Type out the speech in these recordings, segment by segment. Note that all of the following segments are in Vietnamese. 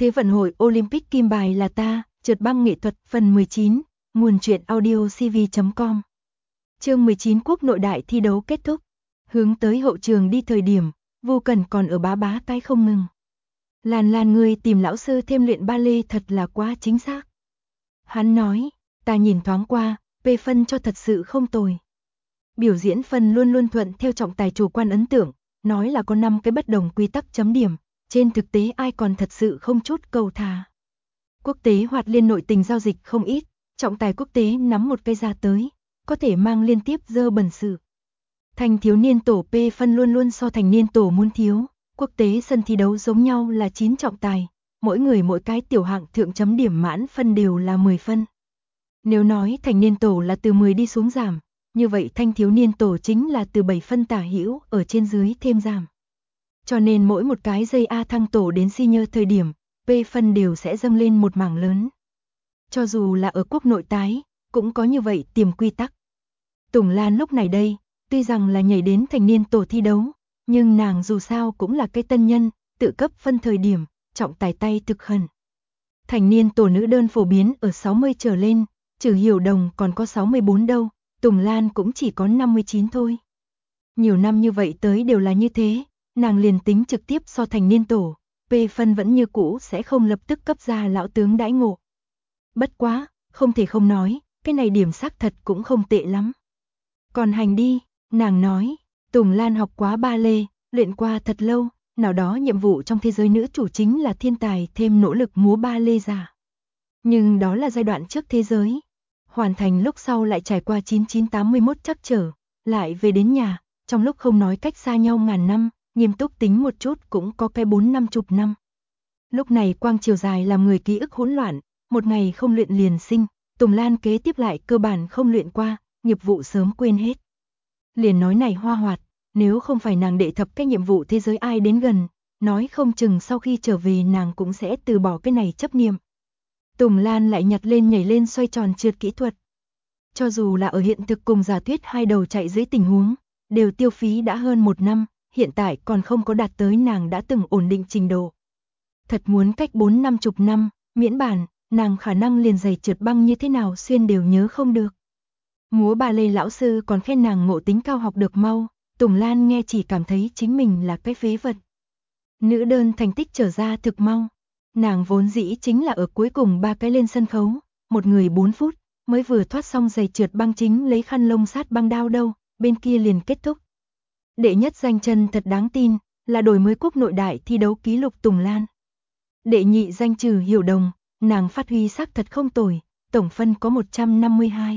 Thế vận hội Olympic kim bài là ta, trượt băng nghệ thuật phần 19, nguồn truyện audio cv.com. Chương 19 quốc nội đại thi đấu kết thúc. Hướng tới hậu trường đi thời điểm, Vô Cần còn ở bá cái không ngừng. Lan ngươi tìm lão sư thêm luyện ba lê thật là quá chính xác. Hắn nói, ta nhìn thoáng qua, P phân cho thật sự không tồi. Biểu diễn phân luôn luôn thuận theo trọng tài chủ quan ấn tượng, nói là có 5 cái bất đồng quy tắc chấm điểm, trên thực tế ai còn thật sự không chút cầu thả. Quốc tế hoạt liên nội tình giao dịch không ít, trọng tài quốc tế nắm một cây ra tới, có thể mang liên tiếp dơ bẩn sự. Thành thiếu niên tổ P phân luôn luôn so thành niên tổ muốn thiếu, quốc tế sân thi đấu giống nhau là 9 trọng tài, mỗi người mỗi cái tiểu hạng thượng chấm điểm mãn phân đều là 10 phân. Nếu nói thành niên tổ là từ 10 đi xuống giảm, như vậy thanh thiếu niên tổ chính là từ 7 phân tả hữu ở trên dưới thêm giảm. Cho nên mỗi một cái giây A thăng tổ đến senior thời điểm, P phân đều sẽ dâng lên một mảng lớn. Cho dù là ở quốc nội tái, cũng có như vậy tiềm quy tắc. Tùng Lan lúc này đây, tuy rằng là nhảy đến thành niên tổ thi đấu, nhưng nàng dù sao cũng là cái tân nhân, tự cấp phân thời điểm, trọng tài tay thực khẩn. Thành niên tổ nữ đơn phổ biến ở 60 trở lên, trừ Hiểu Đồng còn có 64 đâu, Tùng Lan cũng chỉ có 59 thôi. Nhiều năm như vậy tới đều là như thế, nàng liền tính trực tiếp so thành niên tổ, P phân vẫn như cũ sẽ không lập tức cấp ra lão tướng đãi ngộ. Bất quá, không thể không nói, cái này điểm xác thật cũng không tệ lắm. Còn hành đi, nàng nói, Tùng Lan học quá ba lê, luyện qua thật lâu, nào đó nhiệm vụ trong thế giới nữ chủ chính là thiên tài thêm nỗ lực múa ba lê giả. Nhưng đó là giai đoạn trước thế giới. Hoàn thành lúc sau lại trải qua 9981 trắc trở, lại về đến nhà, trong lúc không nói cách xa nhau ngàn năm, nghiêm túc tính một chút cũng có cái 4-50 năm. Lúc này quang chiều dài làm người ký ức hỗn loạn, một ngày không luyện liền sinh, Tùng Lan kế tiếp lại cơ bản không luyện qua, nghiệp vụ sớm quên hết. Liền nói này hoa hoạt, nếu không phải nàng đệ thập cái nhiệm vụ thế giới ai đến gần, nói không chừng sau khi trở về nàng cũng sẽ từ bỏ cái này chấp niệm. Tùng Lan lại nhặt lên nhảy lên xoay tròn trượt kỹ thuật. Cho dù là ở hiện thực cùng giả thuyết hai đầu chạy dưới tình huống, đều tiêu phí đã hơn 1 năm, hiện tại còn không có đạt tới nàng đã từng ổn định trình độ. Thật muốn cách 4-50 năm, miễn bản, nàng khả năng liền giày trượt băng như thế nào xuyên đều nhớ không được. Múa ba lê lão sư còn khen nàng ngộ tính cao học được mau, Tùng Lan nghe chỉ cảm thấy chính mình là cái phế vật. Nữ đơn thành tích trở ra thực mau. Nàng vốn dĩ chính là ở cuối cùng 3 cái lên sân khấu, một người 4 phút, mới vừa thoát xong giày trượt băng chính lấy khăn lông sát băng đao đâu, bên kia liền kết thúc. Đệ nhất danh chân thật đáng tin, là đổi mới quốc nội đại thi đấu ký lục Tùng Lan. Đệ nhị danh trừ Hiểu Đồng, nàng phát huy sắc thật không tồi, tổng phân có 152.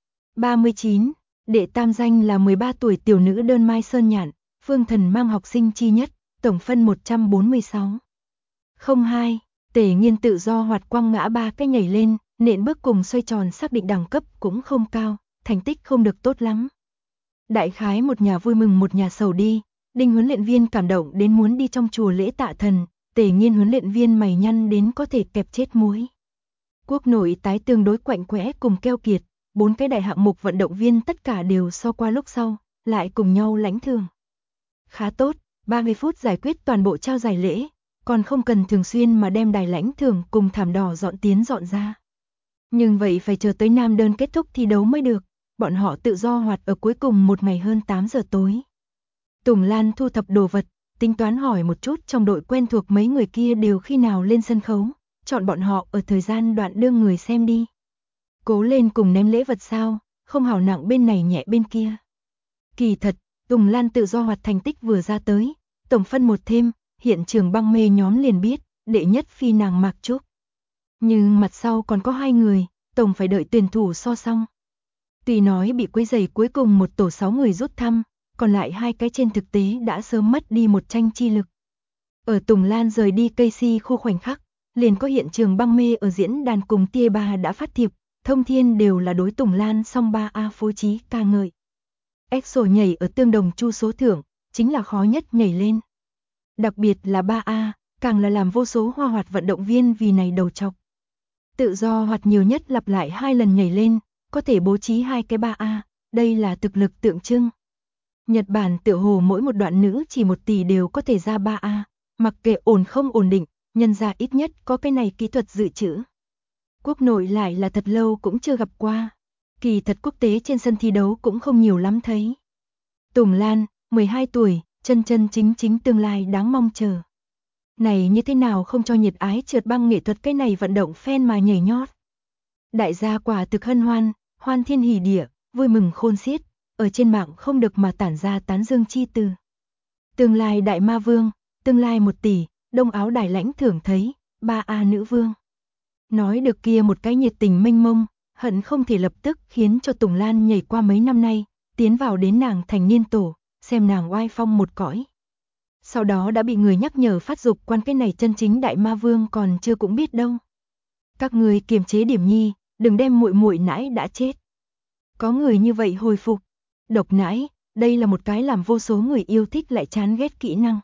39, đệ tam danh là 13 tuổi tiểu nữ đơn Mai Sơn Nhạn, Phương Thần mang học sinh chi nhất, tổng phân 146. 02, Tề Nghiên tự do hoạt quang ngã 3 cái nhảy lên, nện bước cùng xoay tròn xác định đẳng cấp cũng không cao, thành tích không được tốt lắm. Đại khái một nhà vui mừng một nhà sầu đi, Đinh huấn luyện viên cảm động đến muốn đi trong chùa lễ tạ thần, Tề Nghiên huấn luyện viên mày nhăn đến có thể kẹp chết muối. Quốc nội tái tương đối quạnh quẽ cùng keo kiệt, 4 cái đại hạng mục vận động viên tất cả đều so qua lúc sau, lại cùng nhau lãnh thưởng. Khá tốt, 30 phút giải quyết toàn bộ trao giải lễ, còn không cần thường xuyên mà đem đài lãnh thưởng cùng thảm đỏ dọn tiến dọn ra. Nhưng vậy phải chờ tới nam đơn kết thúc thi đấu mới được, bọn họ tự do hoạt ở cuối cùng một ngày hơn 8 giờ tối. Tùng Lan thu thập đồ vật, tính toán hỏi một chút trong đội quen thuộc mấy người kia đều khi nào lên sân khấu, chọn bọn họ ở thời gian đoạn đương người xem đi. Cố lên cùng ném lễ vật sao, không hảo nặng bên này nhẹ bên kia. Kỳ thật, Tùng Lan tự do hoạt thành tích vừa ra tới, tổng phân một thêm, hiện trường băng mê nhóm liền biết, đệ nhất phi nàng Mạc Trúc. Nhưng mặt sau còn có 2 người, tổng phải đợi tuyển thủ so xong. Tuy nói bị quấy rầy cuối cùng một tổ 6 người rút thăm, còn lại 2 cái trên thực tế đã sớm mất đi một tranh chi lực. Ở Tùng Lan rời đi Casey khu khoảnh khắc, liền có hiện trường băng mê ở diễn đàn cùng Tia Ba đã phát thiệp, thông thiên đều là đối Tùng Lan song 3A phối trí ca ngợi. EXO nhảy ở tương đồng chu số thưởng, chính là khó nhất nhảy lên. Đặc biệt là 3A, càng là làm vô số hoa hoạt vận động viên vì này đầu trọc. Tự do hoạt nhiều nhất lặp lại 2 lần nhảy lên, có thể bố trí 2 cái 3A, đây là thực lực tượng trưng. Nhật Bản tựa hồ mỗi một đoạn nữ chỉ 1 tỷ đều có thể ra 3A, mặc kệ ổn không ổn định, nhân ra ít nhất có cái này kỹ thuật dự trữ. Quốc nội lại là thật lâu cũng chưa gặp qua. Kỳ thật quốc tế trên sân thi đấu cũng không nhiều lắm thấy. Tùng Lan, 12 tuổi, chân chân chính chính tương lai đáng mong chờ. Này như thế nào không cho nhiệt ái trượt băng nghệ thuật cái này vận động fan mà nhảy nhót. Đại gia quả thực hân hoan, hoan thiên hỉ địa, vui mừng khôn xiết, ở trên mạng không được mà tản ra tán dương chi từ. Tương lai đại ma vương, tương lai 1 tỷ, Đông Áo Đài lãnh thưởng thấy, 3A nữ vương. Nói được kia một cái nhiệt tình mênh mông, hận không thể lập tức khiến cho Tùng Lan nhảy qua mấy năm nay, tiến vào đến nàng thành niên tổ, xem nàng oai phong một cõi. Sau đó đã bị người nhắc nhở phát dục quan cái này chân chính đại ma vương còn chưa cũng biết đâu. Các người kiềm chế điểm nhi, đừng đem muội muội nãi đã chết. Có người như vậy hồi phục. Độc nãi, đây là một cái làm vô số người yêu thích lại chán ghét kỹ năng.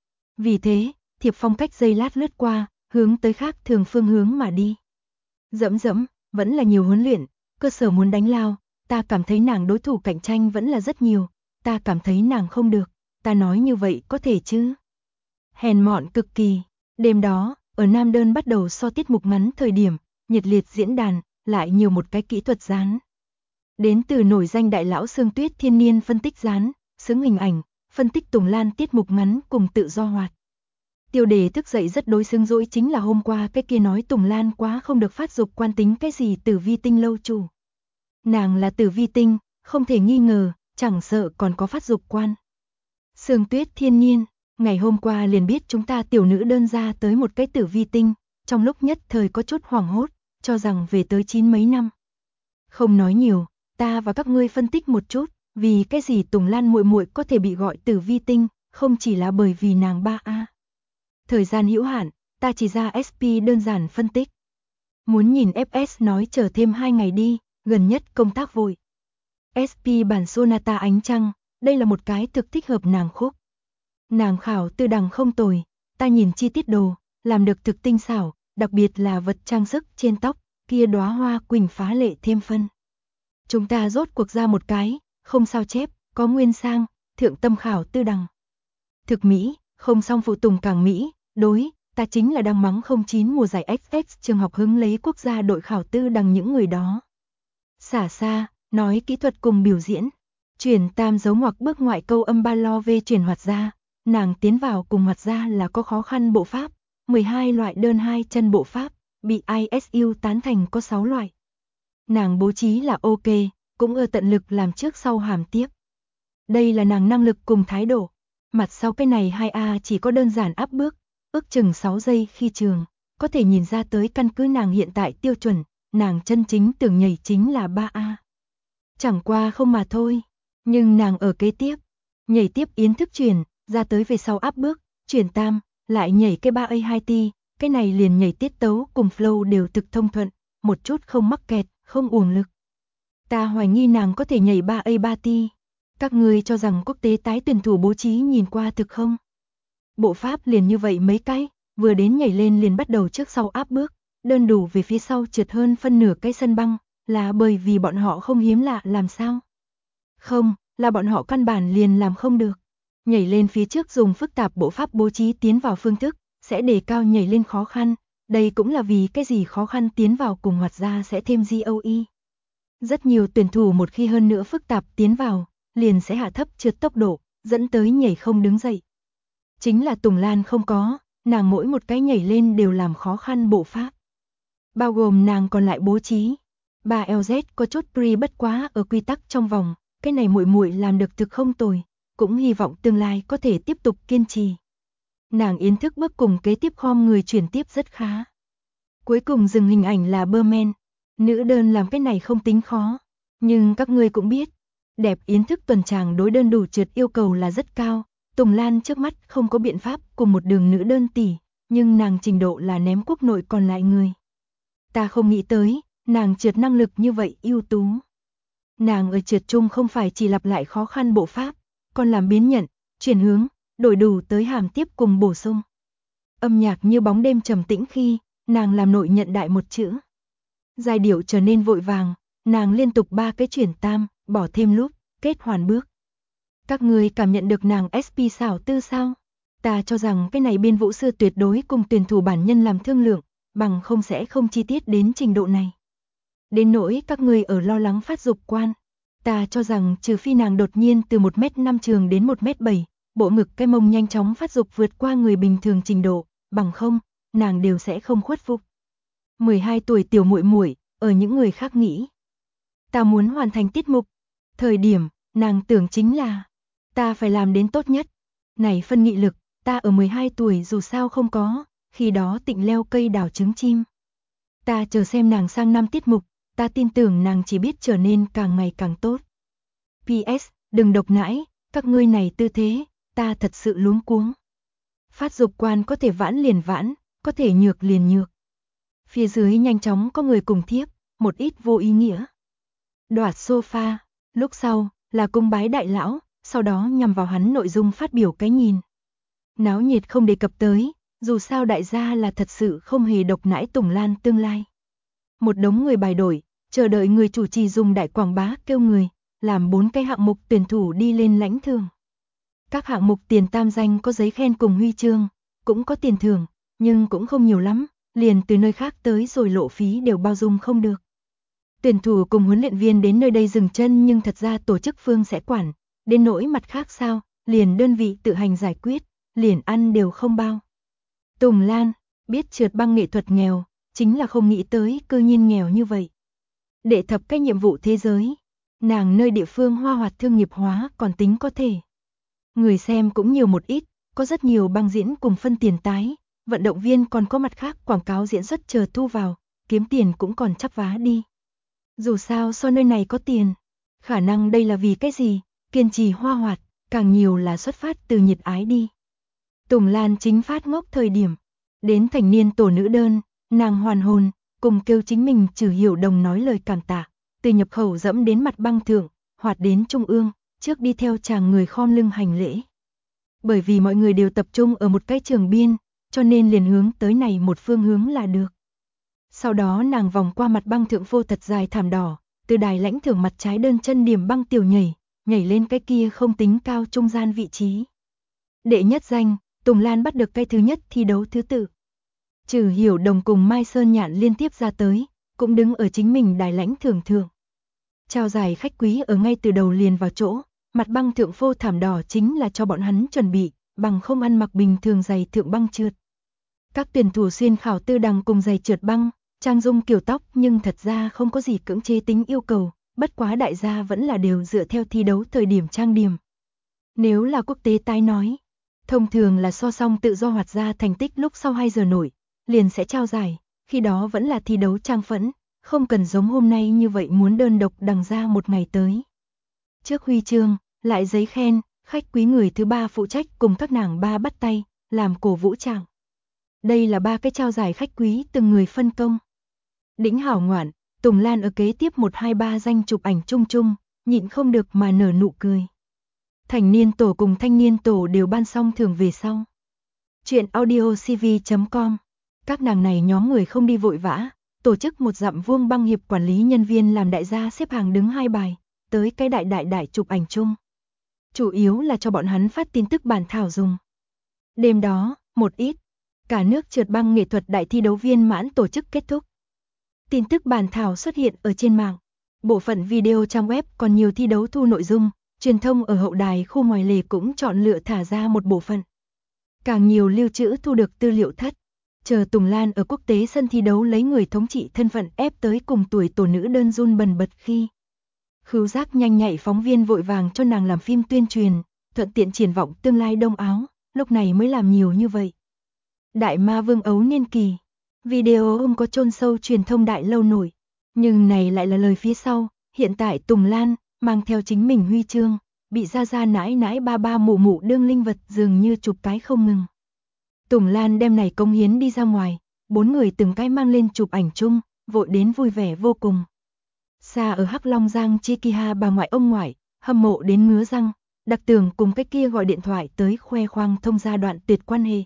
Vì thế, Thiệp Phong cách giây lát lướt qua, hướng tới khác thường phương hướng mà đi. Dẫm, vẫn là nhiều huấn luyện, cơ sở muốn đánh lao, ta cảm thấy nàng đối thủ cạnh tranh vẫn là rất nhiều, ta cảm thấy nàng không được, ta nói như vậy có thể chứ. Hèn mọn cực kỳ, đêm đó, ở Nam Đơn bắt đầu so tiết mục ngắn thời điểm, nhiệt liệt diễn đàn, lại nhiều một cái kỹ thuật dán. Đến từ nổi danh đại lão Sương Tuyết Thiên Niên phân tích dán, xứng hình ảnh, phân tích Tùng Lan tiết mục ngắn cùng tự do hoạt. Tiêu đề thức dậy rất đối xứng dỗi chính là hôm qua cái kia nói Tùng Lan quá không được phát dục quan tính cái gì Tử Vi Tinh lâu chủ. Nàng là Tử Vi Tinh, không thể nghi ngờ, chẳng sợ còn có phát dục quan. Sương Tuyết Thiên Niên, ngày hôm qua liền biết chúng ta tiểu nữ đơn ra tới một cái Tử Vi Tinh, trong lúc nhất thời có chút hoảng hốt, cho rằng về tới 9 mấy năm. Không nói nhiều, ta và các ngươi phân tích một chút, vì cái gì Tùng Lan muội muội có thể bị gọi Tử Vi Tinh, không chỉ là bởi vì nàng 3A. Thời gian hữu hạn, ta chỉ ra SP đơn giản phân tích. Muốn nhìn FS nói chờ thêm 2 ngày đi, gần nhất công tác vội. SP bản Sonata ánh trăng, đây là một cái thực thích hợp nàng khúc. Nàng khảo tư đằng không tồi, ta nhìn chi tiết đồ, làm được thực tinh xảo, đặc biệt là vật trang sức trên tóc, kia đóa hoa quỳnh phá lệ thêm phân. Chúng ta rốt cuộc ra một cái, không sao chép, có nguyên sang, thượng tâm khảo tư đằng. Thực Mỹ, không song phụ tùng càng Mỹ, đối, ta chính là đang mắng 09 mùa giải XX trường học hứng lấy quốc gia đội khảo tư đằng những người đó. Xả xa, nói kỹ thuật cùng biểu diễn. Chuyển tam dấu ngoặc bước ngoại câu âm ba lo về chuyển hoạt ra, nàng tiến vào cùng hoạt ra là có khó khăn bộ pháp, 12 loại đơn 2 chân bộ pháp, bị ISU tán thành có 6 loại. Nàng bố trí là ok, cũng ở tận lực làm trước sau hàm tiếp. Đây là nàng năng lực cùng thái độ. Mặt sau cái này 2A chỉ có đơn giản áp bước, ước chừng 6 giây khi trường, có thể nhìn ra tới căn cứ nàng hiện tại tiêu chuẩn, nàng chân chính tưởng nhảy chính là 3A. Chẳng qua không mà thôi, nhưng nàng ở kế tiếp, nhảy tiếp yến thức chuyển, ra tới về sau áp bước, chuyển tam, lại nhảy cái 3A2T, cái này liền nhảy tiết tấu cùng flow đều thực thông thuận, một chút không mắc kẹt, không uổng lực. Ta hoài nghi nàng có thể nhảy 3A3T. Các người cho rằng quốc tế tái tuyển thủ bố trí nhìn qua thực không? Bộ pháp liền như vậy mấy cái, vừa đến nhảy lên liền bắt đầu trước sau áp bước, đơn đủ về phía sau trượt hơn phân nửa cái sân băng, là bởi vì bọn họ không hiếm lạ làm sao? Không, là bọn họ căn bản liền làm không được. Nhảy lên phía trước dùng phức tạp bộ pháp bố trí tiến vào phương thức, sẽ đề cao nhảy lên khó khăn, đây cũng là vì cái gì khó khăn tiến vào cùng hoạt ra sẽ thêm GOE. Rất nhiều tuyển thủ một khi hơn nữa phức tạp tiến vào, liền sẽ hạ thấp trượt tốc độ, dẫn tới nhảy không đứng dậy. Chính là Tùng Lan không có, nàng mỗi một cái nhảy lên đều làm khó khăn bộ pháp. Bao gồm nàng còn lại bố trí. 3LZ có chút pre bất quá ở quy tắc trong vòng, cái này muội muội làm được thực không tồi, cũng hy vọng tương lai có thể tiếp tục kiên trì. Nàng yến thức bước cùng kế tiếp khom người chuyển tiếp rất khá. Cuối cùng dừng hình ảnh là Berman. Nữ đơn làm cái này không tính khó, nhưng các ngươi cũng biết, đẹp yến thức tuần tràng đối đơn đủ trượt yêu cầu là rất cao. Tùng Lan trước mắt không có biện pháp cùng một đường nữ đơn tỷ, nhưng nàng trình độ là ném quốc nội còn lại người. Ta không nghĩ tới, nàng trượt năng lực như vậy ưu tú. Nàng ở trượt chung không phải chỉ lặp lại khó khăn bộ pháp, còn làm biến nhận, chuyển hướng, đổi đủ tới hàm tiếp cùng bổ sung. Âm nhạc như bóng đêm trầm tĩnh khi, nàng làm nội nhận đại một chữ. Giai điệu trở nên vội vàng, nàng liên tục 3 cái chuyển tam, bỏ thêm loop, kết hoàn bước. Các người cảm nhận được nàng SP xảo tư sao? Ta cho rằng cái này Biên Vũ Sư tuyệt đối cùng tuyển thủ bản nhân làm thương lượng, bằng không sẽ không chi tiết đến trình độ này. Đến nỗi các ngươi ở lo lắng phát dục quan, ta cho rằng trừ phi nàng đột nhiên từ 1m5 trường đến 1m7, bộ ngực cái mông nhanh chóng phát dục vượt qua người bình thường trình độ, bằng không, nàng đều sẽ không khuất phục. 12 tuổi tiểu muội muội, ở những người khác nghĩ, ta muốn hoàn thành tiết mục, thời điểm, nàng tưởng chính là, ta phải làm đến tốt nhất. Này phân nghị lực, ta ở 12 tuổi dù sao không có, khi đó tịnh leo cây đào trứng chim. Ta chờ xem nàng sang năm tiết mục, ta tin tưởng nàng chỉ biết trở nên càng ngày càng tốt. PS, đừng độc nãi, các ngươi này tư thế, ta thật sự luống cuống. Phát dục quan có thể vãn liền vãn, có thể nhược liền nhược. Phía dưới nhanh chóng có người cùng thiếp, một ít vô ý nghĩa. Đoạt sofa, lúc sau, là cung bái đại lão, sau đó nhằm vào hắn nội dung phát biểu cái nhìn. Náo nhiệt không đề cập tới, dù sao đại gia là thật sự không hề độc nãi Tùng Lan tương lai. Một đống người bài đổi, chờ đợi người chủ trì dùng đại quảng bá kêu người, làm 4 cái hạng mục tuyển thủ đi lên lãnh thưởng. Các hạng mục tiền tam danh có giấy khen cùng huy chương, cũng có tiền thưởng, nhưng cũng không nhiều lắm, liền từ nơi khác tới rồi lộ phí đều bao dung không được. Tuyển thủ cùng huấn luyện viên đến nơi đây dừng chân nhưng thật ra tổ chức phương sẽ quản, đến nỗi mặt khác sao, liền đơn vị tự hành giải quyết, liền ăn đều không bao. Tùng Lan, biết trượt băng nghệ thuật nghèo, chính là không nghĩ tới cư nhiên nghèo như vậy. Đệ thập cái nhiệm vụ thế giới, nàng nơi địa phương hoa hoạt thương nghiệp hóa còn tính có thể. Người xem cũng nhiều một ít, có rất nhiều băng diễn cùng phân tiền tái, vận động viên còn có mặt khác quảng cáo diễn xuất chờ thu vào, kiếm tiền cũng còn chắp vá đi. Dù sao so nơi này có tiền, khả năng đây là vì cái gì, kiên trì hoa hoạt, càng nhiều là xuất phát từ nhiệt ái đi. Tùng Lan chính phát ngốc thời điểm, đến thành niên tổ nữ đơn, nàng hoàn hồn, cùng kêu chính mình Trừ Hiểu Đồng nói lời cảm tạ, từ nhập khẩu dẫm đến mặt băng thượng, hoạt đến trung ương, trước đi theo chàng người khom lưng hành lễ. Bởi vì mọi người đều tập trung ở một cái trường biên, cho nên liền hướng tới này một phương hướng là được. Sau đó nàng vòng qua mặt băng thượng phô thật dài thảm đỏ, từ đài lãnh thưởng mặt trái đơn chân điểm băng tiểu nhảy lên cái kia không tính cao trung gian vị trí. Đệ nhất danh, Tùng Lan bắt được cái thứ nhất thi đấu thứ tự. Trừ Hiểu Đồng cùng Mai Sơn Nhạn liên tiếp ra tới, cũng đứng ở chính mình đài lãnh thưởng thượng. Trao giải khách quý ở ngay từ đầu liền vào chỗ, mặt băng thượng phô thảm đỏ chính là cho bọn hắn chuẩn bị, bằng không ăn mặc bình thường giày thượng băng trượt. Các tuyển thủ xuyên khảo tư đằng cùng giày trượt băng, trang dung kiểu tóc nhưng thật ra không có gì cưỡng chế tính yêu cầu, bất quá đại gia vẫn là đều dựa theo thi đấu thời điểm trang điểm. Nếu là quốc tế tái nói, thông thường là so xong tự do hoạt ra thành tích lúc sau 2 giờ nổi, liền sẽ trao giải, khi đó vẫn là thi đấu trang phẫn, không cần giống hôm nay như vậy muốn đơn độc đằng ra một ngày tới. Trước huy chương, lại giấy khen, khách quý người thứ 3 phụ trách cùng các nàng ba bắt tay, làm cổ vũ chàng. Đây là 3 cái trao giải khách quý từng người phân công. Đĩnh hảo ngoạn, Tùng Lan ở kế tiếp 1, 2, 3 danh chụp ảnh chung, nhịn không được mà nở nụ cười. Thành niên tổ cùng thanh niên tổ đều ban xong thưởng về sau. Chuyện audiocv.com. Các nàng này nhóm người không đi vội vã, tổ chức một dặm vuông băng hiệp quản lý nhân viên làm đại gia xếp hàng đứng 2 bài, tới cái đại chụp ảnh chung. Chủ yếu là cho bọn hắn phát tin tức bản thảo dùng. Đêm đó, một ít, cả nước trượt băng nghệ thuật đại thi đấu viên mãn tổ chức kết thúc. Tin tức bản thảo xuất hiện ở trên mạng. Bộ phận video trang web còn nhiều thi đấu thu nội dung, truyền thông ở hậu đài khu ngoài lề cũng chọn lựa thả ra một bộ phận. Càng nhiều lưu trữ thu được tư liệu thất. Chờ Tùng Lan ở quốc tế sân thi đấu lấy người thống trị thân phận ép tới cùng tuổi tổ nữ đơn run bần bật khi. Khứu giác nhanh nhạy phóng viên vội vàng cho nàng làm phim tuyên truyền, thuận tiện triển vọng tương lai Đông Áo, lúc này mới làm nhiều như vậy. Đại ma vương ấu niên kỳ, video không có chôn sâu truyền thông đại lâu nổi, nhưng này lại là lời phía sau, hiện tại Tùng Lan mang theo chính mình huy chương, bị ra nãi ba mụ đương linh vật dường như chụp cái không ngừng. Tùng Lan đem này công hiến đi ra ngoài, 4 người từng cái mang lên chụp ảnh chung, vội đến vui vẻ vô cùng. Xa ở Hắc Long Giang Chikiha bà ngoại ông ngoại, hâm mộ đến ngứa răng, đặc tưởng cùng cái kia gọi điện thoại tới khoe khoang thông gia đoạn tuyệt quan hệ.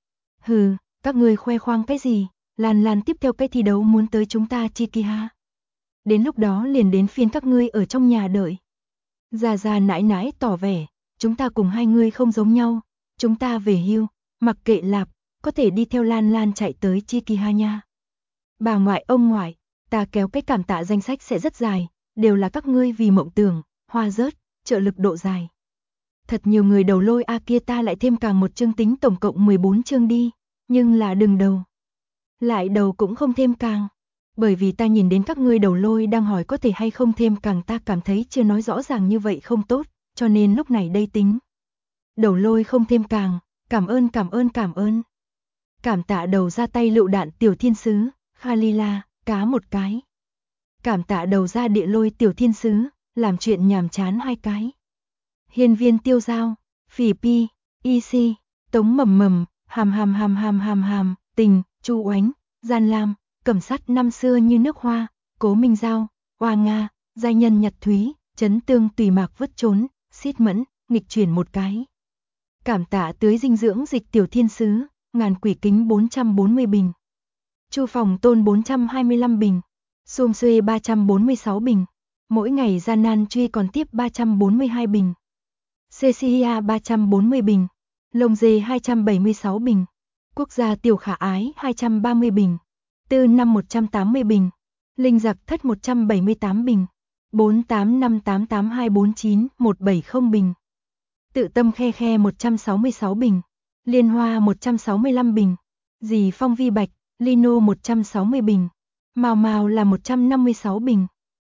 Hừ, các người khoe khoang cái gì, Lan tiếp theo cái thi đấu muốn tới chúng ta Chikiha. Đến lúc đó liền đến phiên các ngươi ở trong nhà đợi. Già nãi tỏ vẻ, chúng ta cùng hai người không giống nhau, chúng ta về hưu, Mặc kệ lạp, có thể đi theo Lan Lan chạy tới Chikiha nha. Bà ngoại ông ngoại, ta kéo cái cảm tạ danh sách sẽ rất dài, đều là các ngươi vì mộng tưởng, hoa rớt, trợ lực độ dài. Thật nhiều người đầu lôi kia ta lại thêm càng một chương tính tổng cộng 14 chương đi, nhưng là đừng đầu. Lại đầu cũng không thêm càng. Bởi vì ta nhìn đến các ngươi đầu lôi đang hỏi có thể hay không thêm càng, ta cảm thấy chưa nói rõ ràng như vậy không tốt, cho nên lúc này đây tính. Đầu lôi không thêm càng, cảm ơn. Cảm tạ đầu ra tay lựu đạn tiểu thiên sứ, Khalila, cá một cái. Cảm tạ đầu ra địa lôi tiểu thiên sứ, làm chuyện nhàm chán 2 cái. Hiên viên tiêu giao, phỉ pi, EC, tống mầm, hàm, tình, chu oánh, gian lam, cẩm sắt năm xưa như nước hoa, cố minh giao, hoa nga, giai nhân nhật thúy, chấn tương tùy mạc vứt trốn, xít mẫn, nghịch chuyển một cái. Cảm tạ tưới dinh dưỡng dịch tiểu thiên sứ, ngàn quỷ kính 440 bình. Chu phòng tôn 425 bình. Xôm xuê 346 bình. Mỗi ngày gian nan truy còn tiếp 342 bình. Cecilia 340 bình. Lông dê 276 bình. Quốc gia tiểu khả ái 230 bình. Tư năm 180 bình. Linh giặc thất 178 bình. 48588249 bình. Tự tâm khe 166 bình. Liên hoa 165 bình. Dì phong vi bạch, lino 160 bình. Màu là 156 bình.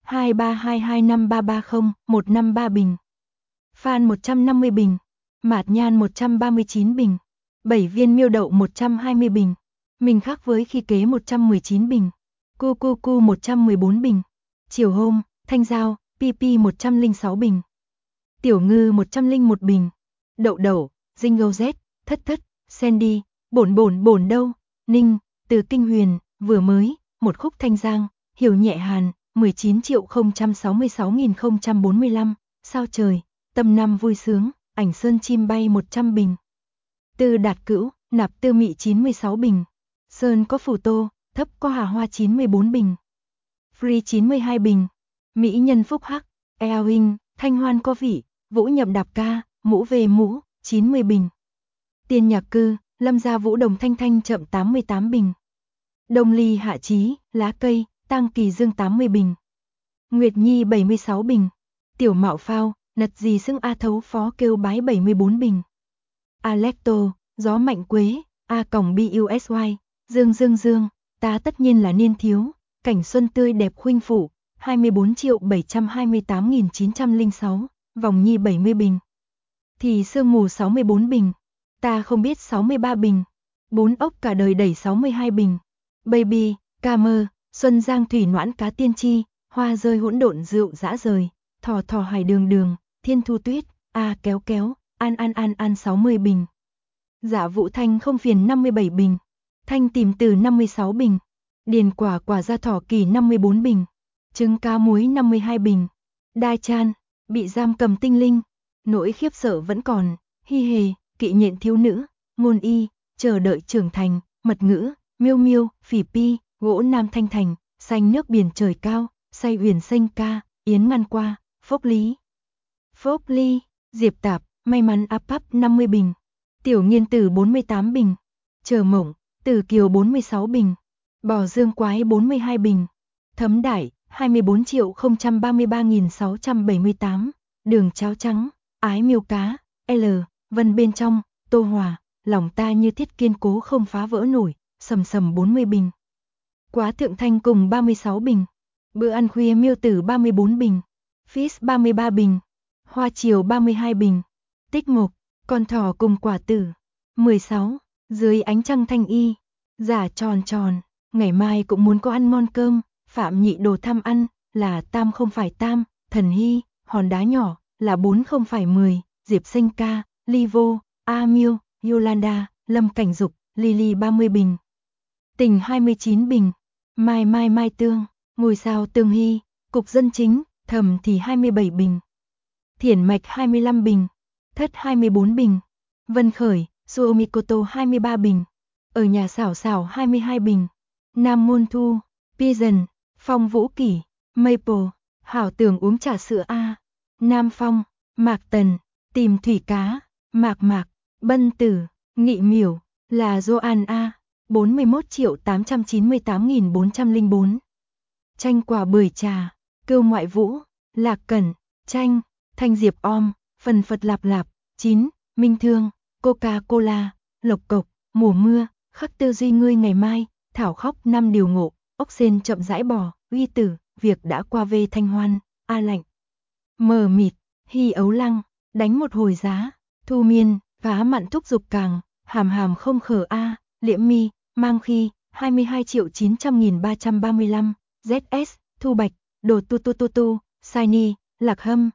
23225330-153 bình. Phan 150 bình. Mạt nhan 139 bình. 7 viên miêu đậu 120 bình. Mình khác với khi kế 119 bình. Cu 114 bình. Chiều hôm, thanh giao, pp 106 bình. Tiểu ngư 101 bình. Đậu, Jingle Z, thất, Sandy, bổn đâu, Ninh, từ Kinh Huyền, vừa mới, một khúc thanh giang, hiểu nhẹ hàn, 19.066.045, sao trời, tâm năm vui sướng, ảnh sơn chim bay 100 bình. Tư đạt cữu, nạp tư mị 96 bình. Sơn có phủ tô, thấp có hà hoa 94 bình. Free 92 bình. Mỹ nhân phúc hắc, Ewing, thanh hoan có vị, vũ nhậm đạp ca, mũ về mũ, 90 bình. Tiên nhạc cư, lâm gia vũ đồng thanh chậm 88 bình. Đông ly hạ trí, lá cây, tăng kỳ dương 80 bình. Nguyệt nhi 76 bình. Tiểu mạo phao, nật gì xưng A thấu phó kêu bái 74 bình. Alecto, gió mạnh quế, A còng BUSY, dương, ta tất nhiên là niên thiếu, cảnh xuân tươi đẹp khuynh phủ, 24.728.906, vòng nhi 70 bình. Thì sương mù 64 bình, ta không biết 63 bình, 4 ốc cả đời đẩy 62 bình. Baby, ca mơ, xuân giang thủy noãn cá tiên tri, hoa rơi hỗn độn rượu dã rời, thò hải đường, thiên thu tuyết, kéo, an 60 bình. Dạ Vũ Thanh không phiền 57 bình. Thanh tìm từ 56 bình. Điền quả ra thỏ kỳ 54 bình. Trứng cá muối 52 bình. Đai chan, bị giam cầm tinh linh. Nỗi khiếp sợ vẫn còn. Hi hề, kỵ nhện thiếu nữ. Ngôn y, chờ đợi trưởng thành. Mật ngữ, miêu, phỉ pi, gỗ nam thanh thành. Xanh nước biển trời cao, say huyền xanh ca, yến ngăn qua, phốc ly, diệp tạp, may mắn áp pắp 50 bình. Tiểu nghiên tử 48 bình. Chờ mộng, tử kiều 46 bình. Bò dương quái 42 bình. Thấm đại, 24.033.678. Đường cháo trắng, ái miêu cá, L, vân bên trong, tô hòa, lòng ta như thiết kiên cố không phá vỡ nổi, sầm 40 bình. Quá thượng thanh cùng 36 bình. Bữa ăn khuya miêu tử 34 bình. Fish 33 bình. Hoa chiều 32 bình. Tích mục, con thỏ cùng quả tử. 16. Dưới ánh trăng thanh y. Giả tròn, ngày mai cũng muốn có ăn ngon cơm. Phạm nhị đồ tham ăn, là tam không phải tam. Thần hy, hòn đá nhỏ, là 4 không phải 10. Diệp Sinh ca, Livo, A Miêu, Yolanda, Lâm Cảnh Dục, Lily 30 bình. Tình 29 bình. Mai tương, ngôi sao tương hy, cục dân chính, thầm thì 27 bình. Thiển mạch 25 bình. Thất 24 bình. Vân khởi, Suomikoto 23 bình. Ở nhà xảo 22 bình. Nam Môn Thu, Pigeon, Phong Vũ Kỷ, Maple, Hảo Tưởng uống trà sữa A. Nam Phong, Mạc Tần, Tìm Thủy Cá, Mạc, Bân Tử, Nghị Miểu, Là Joan A. 41.898.404. Chanh quả bưởi trà, Cưu Ngoại Vũ, Lạc Cẩn, chanh, Thanh Diệp Om, Phần Phật Lạp Lạp, 9, Minh Thương, Coca-Cola, Lộc Cộc, Mùa Mưa, Khắc Tư Duy Ngươi Ngày Mai, Thảo Khóc Năm Điều Ngộ, Ốc Sên Chậm Rãi Bò, Uy Tử, Việc Đã Qua Về Thanh Hoan, A Lạnh, Mờ Mịt, Hy Ấu Lăng, Đánh Một Hồi Giá, Thu Miên, Cá Mặn Thúc Dục Càng, Hàm Hàm Không Khở A, Liễm Mi, Mang Khi, 22.900.335, ZS, Thu Bạch, Đồ Tu Tu Tu Tu, Shiny, Lạc Hâm,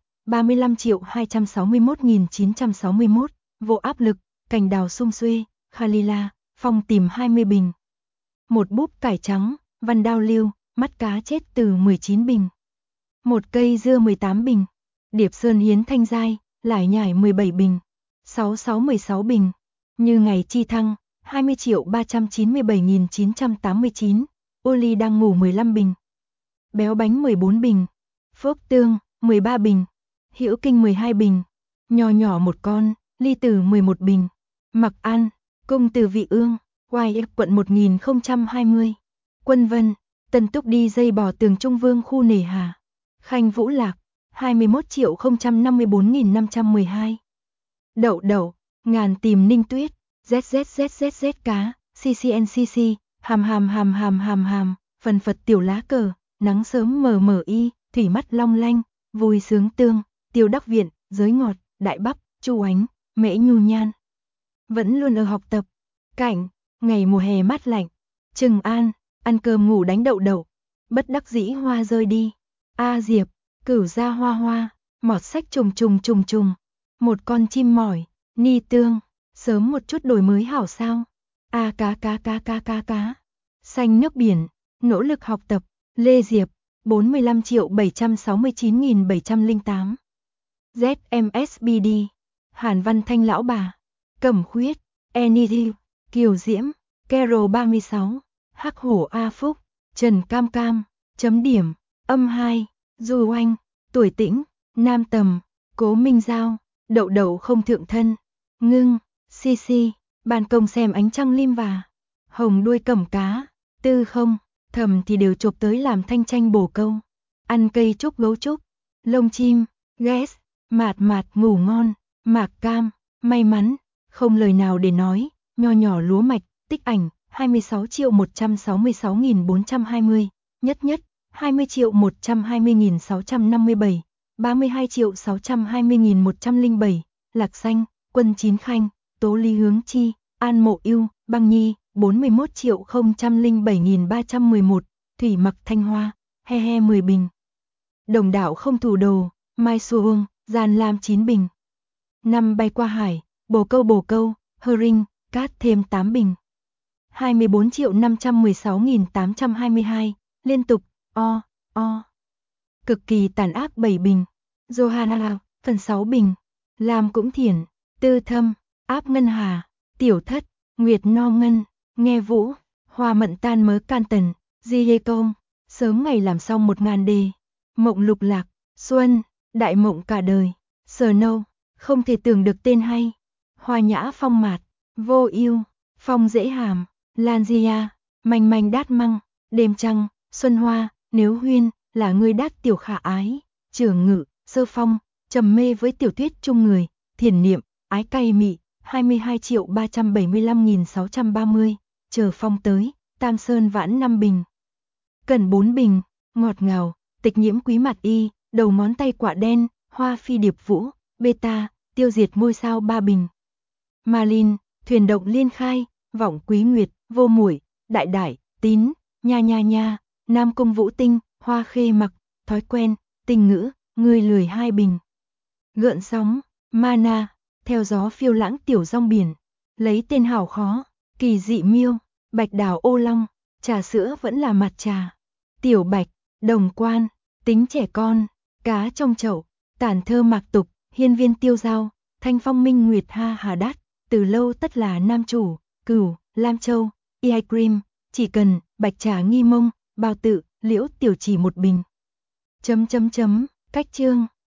35.261.961, Vô Áp Lực, Cành Đào Sum Xuê, Khalila, Phong Tìm 20 bình. Một búp cải trắng, Văn Đao Lưu, Mắt Cá Chết Từ 19 bình. Một cây dưa 18 bình. Điệp Sơn Hiến Thanh Giai, Lải Nhải 17 bình. 6616 bình. Như Ngày Chi Thăng, 20.397.989, Oli Đang Ngủ 15 bình. Béo Bánh 14 bình. Phước Tương, 13 bình. Hữu Kinh 12 bình. Nho Nhỏ Một Con, Ly Tử 11 bình. Mặc An, Cung Từ Vị Ương, YF quận 1020. Quân Vân, Tân Túc đi dây bò tường Trung Vương khu Nề Hà. Khanh Vũ Lạc, 21.054.512. Đậu Đậu, Ngàn Tìm Ninh Tuyết, ZZZZZ Cá, CCNCC, Hàm Hàm Hàm Hàm Hàm Hàm, Phần Phật Tiểu Lá Cờ, Nắng Sớm Mờ Mờ Y, Thủy Mắt Long Lanh, Vui Sướng Tương, Tiêu Đắc Viện, Giới Ngọt, Đại Bắp, Chu Ánh, Mễ Nhu Nhan. Vẫn luôn ở học tập. Cảnh, ngày mùa hè mát lạnh. Trừng An, ăn cơm ngủ đánh đậu đậu. Bất đắc dĩ hoa rơi đi. A Diệp, Cửu Gia Hoa Hoa, Mọt Sách Trùng Trùng Trùng Trùng. Một con chim mỏi, Ni Tương, sớm một chút đổi mới hảo sao. A Cá Cá Cá Cá Cá Cá. Xanh Nước Biển, nỗ lực học tập. Lê Diệp, 45.769.708. ZMSBD, Hàn Văn Thanh Lão Bà, Cẩm Khuyết, Anything, Kiều Diễm, Carol 36, Hắc Hổ A Phúc, Trần Cam Cam, Chấm Điểm, Âm 2, Du Oanh, Tuổi Tĩnh, Nam Tầm, Cố Minh Giao, Đậu Đậu Không Thượng Thân, Ngưng, CC, Ban Công Xem Ánh Trăng Lim Và, Hồng Đuôi Cẩm Cá, Tư Không, Thầm thì đều chộp tới làm thanh tranh bổ câu. Ăn cây trúc gấu trúc, Lông Chim, Ghét, Mạt Mạt Ngủ Ngon, Mạc Cam, May Mắn, Không Lời Nào Để Nói, Nho Nhỏ Lúa Mạch, Tích Ảnh, 26.166.420, Nhất Nhất, 20.120.657, 32.620.107, Lạc Xanh, Quân Chín Khanh, Tố Lý Hướng Chi, An Mộ Yêu, Băng Nhi, 41.007.311, Thủy Mặc Thanh Hoa, He He 10 bình. Đồng Đạo Không Thủ Đồ, Mai Xuông, Giàn Lam 9 bình. Năm Bay Qua Hải, Bồ Câu, Hering, Cát thêm 8 bình. 24.516.822, liên tục, Cực Kỳ Tàn Ác 7 bình. Johanna, phần 6 bình. Lam Cũng Thiển, Tư Thâm, Áp Ngân Hà, Tiểu Thất, Nguyệt No Ngân, Nghe Vũ, Hoa Mận Tan Mớ Can Tần, Di Hê Công, Sớm Ngày Làm Xong 1000 đề. Mộng Lục Lạc, Xuân, Đại Mộng Cả Đời, Sờ Nâu, Không Thể Tưởng Được Tên Hay, Hoa Nhã Phong Mạt, Vô Yêu, Phong Dễ Hàm, Lan Gia, Manh Manh Đát Măng, Đêm Trăng, Xuân Hoa, Nếu Huyên, Là Ngươi Đát Tiểu Khả Ái, Trường Ngự, Sơ Phong, Trầm Mê Với Tiểu Thuyết Chung Người, Thiền Niệm, Ái Cay Mị, 22.375.630, Chờ Phong Tới, Tam Sơn Vãn 5 bình. Cần 4 bình, Ngọt Ngào, Tịch Nhiễm Quý Mặt Y, Đầu Ngón Tay Quả Đen, Hoa Phi Điệp Vũ, Beta, Tiêu Diệt Ngôi Sao 3 bình. Malin, Thuyền Động Liên Khai, Vọng Quý Nguyệt, Vô Muội, Đại Đại, Tín, Nha Nha Nha, Nam Cung Vũ Tinh, Hoa Khê Mặc, Thói Quen, Tình Ngữ, Ngươi Lười 2 bình. Gợn Sóng, Mana, Theo Gió Phiêu Lãng Tiểu Rong Biển, Lấy Tên Hảo Khó, Kỳ Dị Miêu, Bạch Đào Ô Long, Trà Sữa Vẫn Là Mặt Trà, Tiểu Bạch, Đồng Quan, Tính Trẻ Con, Cá Trong Chậu, Tản Thơ Mạc Tục, Hiên Viên Tiêu Dao, Thanh Phong Minh Nguyệt Ha Hà Đát, Từ Lâu Tất Là Nam Chủ, Cửu, Lam Châu, Y Cream, Chỉ Cần, Bạch Trà Nghi Mông, Bao Tự, Liễu Tiểu Chỉ 1 bình. Cách chương